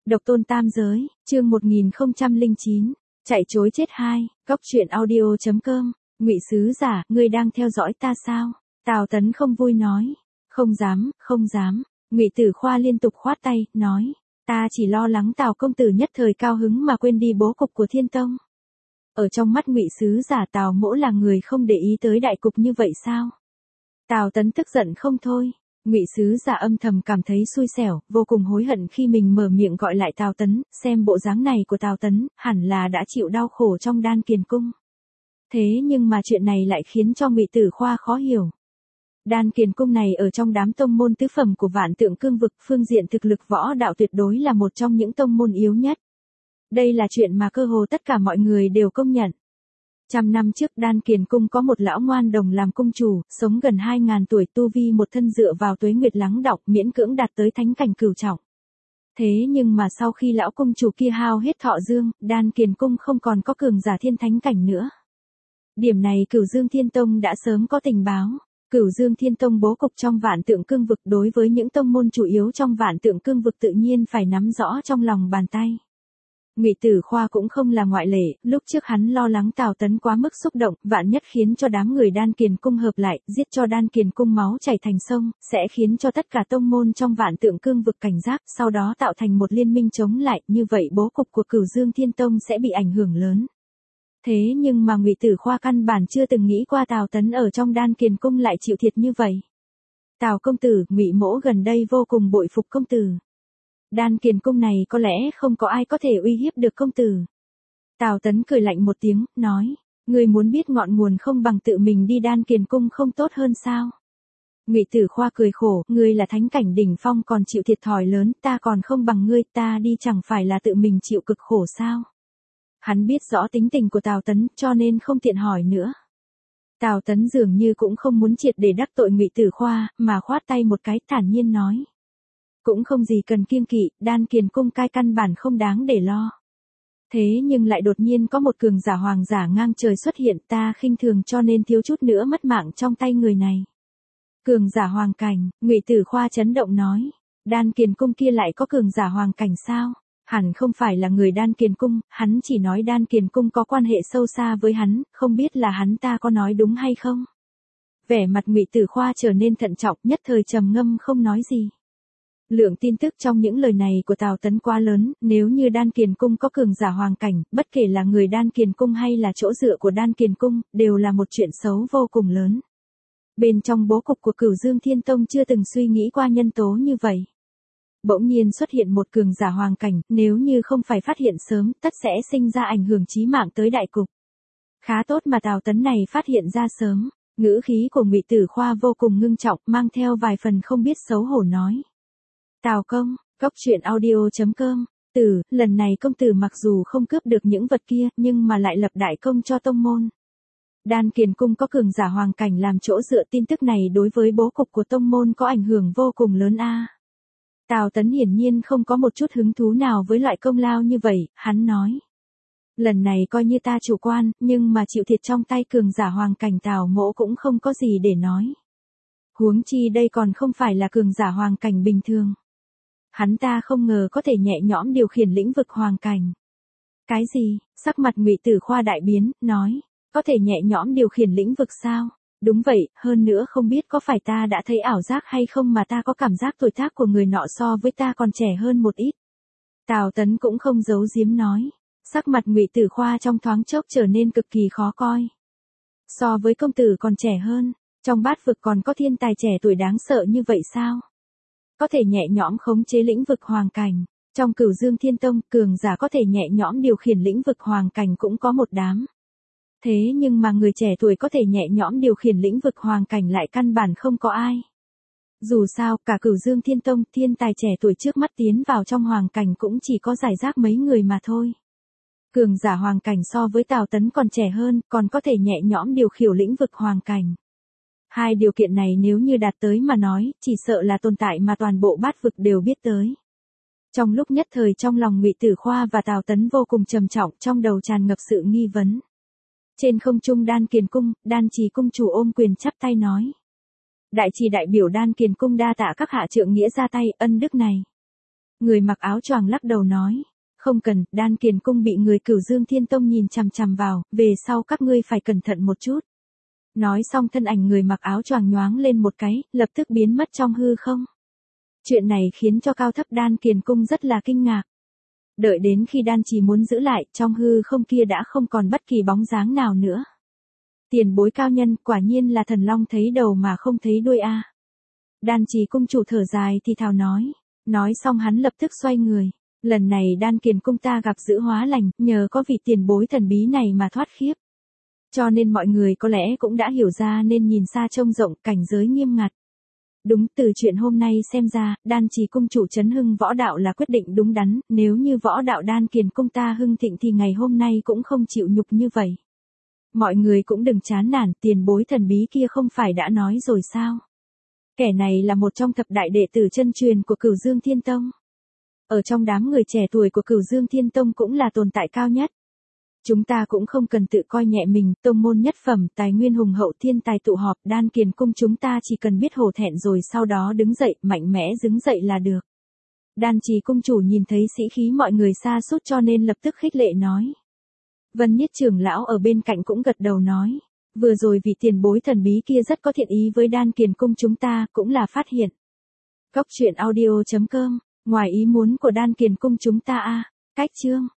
Độc tôn tam giới, chương 1009, chạy chối chết 2, góc truyện audio.com, Ngụy sứ giả, ngươi đang theo dõi ta sao? Tào Tấn không vui nói, không dám, không dám. Ngụy Tử Khoa liên tục khoát tay, nói, ta chỉ lo lắng Tào công tử nhất thời cao hứng mà quên đi bố cục của Thiên Tông. Ở trong mắt Ngụy sứ giả Tào Mỗ là người không để ý tới đại cục như vậy sao? Tào Tấn tức giận không thôi. Ngụy sứ giả âm thầm cảm thấy xui xẻo, vô cùng hối hận khi mình mở miệng gọi lại Tào Tấn, xem bộ dáng này của Tào Tấn, hẳn là đã chịu đau khổ trong Đan Kiền Cung. Thế nhưng mà chuyện này lại khiến cho Ngụy Tử Khoa khó hiểu. Đan Kiền Cung này ở trong đám tông môn tứ phẩm của Vạn Tượng Cương vực, phương diện thực lực võ đạo tuyệt đối là một trong những tông môn yếu nhất. Đây là chuyện mà cơ hồ tất cả mọi người đều công nhận. 100 năm trước Đan Kiền Cung có một lão ngoan đồng làm cung chủ, sống gần 2.000 tuổi, tu vi một thân dựa vào tuế nguyệt lắng đọng, miễn cưỡng đạt tới thánh cảnh cửu trọng. Thế nhưng mà sau khi lão cung chủ kia hao hết thọ dương, Đan Kiền Cung không còn có cường giả thiên thánh cảnh nữa. Điểm này Cửu Dương Thiên Tông đã sớm có tình báo. Cửu Dương Thiên Tông bố cục trong Vạn Tượng Cương vực, đối với những tông môn chủ yếu trong Vạn Tượng Cương vực tự nhiên phải nắm rõ trong lòng bàn tay. Ngụy Tử Khoa cũng không là ngoại lệ, lúc trước hắn lo lắng Tào Tấn quá mức xúc động, vạn nhất khiến cho đám người Đan Kiền Cung hợp lại, giết cho Đan Kiền Cung máu chảy thành sông, sẽ khiến cho tất cả tông môn trong Vạn Tượng Cương vực cảnh giác, sau đó tạo thành một liên minh chống lại, như vậy bố cục của Cửu Dương Thiên Tông sẽ bị ảnh hưởng lớn. Thế nhưng mà Ngụy Tử Khoa căn bản chưa từng nghĩ qua Tào Tấn ở trong Đan Kiền Cung lại chịu thiệt như vậy. Tào công tử, Ngụy mỗ gần đây vô cùng bội phục công tử. Đan Kiền Cung này có lẽ không có ai có thể uy hiếp được công tử. Tào Tấn cười lạnh một tiếng, nói, ngươi muốn biết ngọn nguồn không bằng tự mình đi Đan Kiền Cung không tốt hơn sao? Ngụy Tử Khoa cười khổ, ngươi là thánh cảnh đỉnh phong còn chịu thiệt thòi lớn, ta còn không bằng ngươi, ta đi chẳng phải là tự mình chịu cực khổ sao? Hắn biết rõ tính tình của Tào Tấn, cho nên không tiện hỏi nữa. Tào Tấn dường như cũng không muốn triệt để đắc tội Ngụy Tử Khoa, mà khoát tay một cái, thản nhiên nói. Cũng không gì cần kiêng kỵ, Đan Kiền Cung cai căn bản không đáng để lo. Thế nhưng lại đột nhiên có một cường giả hoàng giả ngang trời xuất hiện, ta khinh thường cho nên thiếu chút nữa mất mạng trong tay người này. Cường giả hoàng cảnh, Ngụy Tử Khoa chấn động nói, Đan Kiền Cung kia lại có cường giả hoàng cảnh sao? Hẳn không phải là người Đan Kiền Cung, hắn chỉ nói Đan Kiền Cung có quan hệ sâu xa với hắn, không biết là hắn ta có nói đúng hay không? Vẻ mặt Ngụy Tử Khoa trở nên thận trọng, nhất thời trầm ngâm không nói gì. Lượng tin tức trong những lời này của Tào Tấn quá lớn, nếu như Đan Kiền Cung có cường giả hoàng cảnh, bất kể là người Đan Kiền Cung hay là chỗ dựa của Đan Kiền Cung, đều là một chuyện xấu vô cùng lớn. Bên trong bố cục của Cửu Dương Thiên Tông chưa từng suy nghĩ qua nhân tố như vậy. Bỗng nhiên xuất hiện một cường giả hoàng cảnh, nếu như không phải phát hiện sớm, tất sẽ sinh ra ảnh hưởng chí mạng tới đại cục. Khá tốt mà Tào Tấn này phát hiện ra sớm, ngữ khí của Ngụy Tử Khoa vô cùng ngưng trọng, mang theo vài phần không biết xấu hổ nói. Tào công, góc truyện audio.com, lần này công tử mặc dù không cướp được những vật kia, nhưng mà lại lập đại công cho tông môn. Đan Kiền Cung có cường giả hoàng cảnh làm chỗ dựa, tin tức này đối với bố cục của tông môn có ảnh hưởng vô cùng lớn a. Tào Tấn hiển nhiên không có một chút hứng thú nào với loại công lao như vậy, hắn nói. Lần này coi như ta chủ quan, nhưng mà chịu thiệt trong tay cường giả hoàng cảnh Tào mỗ cũng không có gì để nói. Huống chi đây còn không phải là cường giả hoàng cảnh bình thường. Hắn ta không ngờ có thể nhẹ nhõm điều khiển lĩnh vực hoàng cảnh. Cái gì? Sắc mặt Ngụy Tử Khoa đại biến, nói, có thể nhẹ nhõm điều khiển lĩnh vực sao? Đúng vậy, hơn nữa không biết có phải ta đã thấy ảo giác hay không mà ta có cảm giác tuổi tác của người nọ so với ta còn trẻ hơn một ít. Tào Tấn cũng không giấu giếm nói, sắc mặt Ngụy Tử Khoa trong thoáng chốc trở nên cực kỳ khó coi. So với công tử còn trẻ hơn, trong bát vực còn có thiên tài trẻ tuổi đáng sợ như vậy sao? Có thể nhẹ nhõm khống chế lĩnh vực hoàng cảnh, trong Cửu Dương Thiên Tông, cường giả có thể nhẹ nhõm điều khiển lĩnh vực hoàng cảnh cũng có một đám. Thế nhưng mà người trẻ tuổi có thể nhẹ nhõm điều khiển lĩnh vực hoàng cảnh lại căn bản không có ai. Dù sao, cả Cửu Dương Thiên Tông, thiên tài trẻ tuổi trước mắt tiến vào trong hoàng cảnh cũng chỉ có rải rác mấy người mà thôi. Cường giả hoàng cảnh so với Tào Tấn còn trẻ hơn, còn có thể nhẹ nhõm điều khiển lĩnh vực hoàng cảnh. Hai điều kiện này nếu như đạt tới mà nói, chỉ sợ là tồn tại mà toàn bộ bát vực đều biết tới. Trong lúc nhất thời trong lòng Ngụy Tử Khoa và Tào Tấn vô cùng trầm trọng, trong đầu tràn ngập sự nghi vấn. Trên không trung Đan Kiền Cung, Đan Trì cung chủ ôm quyền chắp tay nói. Đại trì đại biểu Đan Kiền Cung đa tạ các hạ trượng nghĩa ra tay, ân đức này. Người mặc áo choàng lắc đầu nói. Không cần, Đan Kiền Cung bị người Cửu Dương Thiên Tông nhìn chằm chằm vào, về sau các ngươi phải cẩn thận một chút. Nói xong thân ảnh người mặc áo choàng nhoáng lên một cái, lập tức biến mất trong hư không. Chuyện này khiến cho cao thấp Đan Kiền Cung rất là kinh ngạc. Đợi đến khi Đan Trì muốn giữ lại, trong hư không kia đã không còn bất kỳ bóng dáng nào nữa. Tiền bối cao nhân, quả nhiên là thần long thấy đầu mà không thấy đuôi a. Đan Trì cung chủ thở dài thì thào nói. Nói xong hắn lập tức xoay người. Lần này Đan Kiền Cung ta gặp dữ hóa lành, nhờ có vị tiền bối thần bí này mà thoát khiếp. Cho nên mọi người có lẽ cũng đã hiểu ra nên nhìn xa trông rộng, cảnh giới nghiêm ngặt. Đúng, từ chuyện hôm nay xem ra, Đan Trì cung chủ chấn hưng võ đạo là quyết định đúng đắn, nếu như võ đạo Đan Kiền Cung ta hưng thịnh thì ngày hôm nay cũng không chịu nhục như vậy. Mọi người cũng đừng chán nản, tiền bối thần bí kia không phải đã nói rồi sao? Kẻ này là một trong thập đại đệ tử chân truyền của Cửu Dương Thiên Tông. Ở trong đám người trẻ tuổi của Cửu Dương Thiên Tông cũng là tồn tại cao nhất. Chúng ta cũng không cần tự coi nhẹ mình, tông môn nhất phẩm, tài nguyên hùng hậu, thiên tài tụ họp, Đan Kiền Cung chúng ta chỉ cần biết hổ thẹn rồi sau đó đứng dậy, mạnh mẽ đứng dậy là được. Đan Trì cung chủ nhìn thấy sĩ khí mọi người sa sút cho nên lập tức khích lệ nói. Vân Nhất trưởng lão ở bên cạnh cũng gật đầu nói. Vừa rồi vị tiền bối thần bí kia rất có thiện ý với Đan Kiền Cung chúng ta, cũng là phát hiện. Cóc truyện audio.com, ngoài ý muốn của Đan Kiền Cung chúng ta a. Cách chương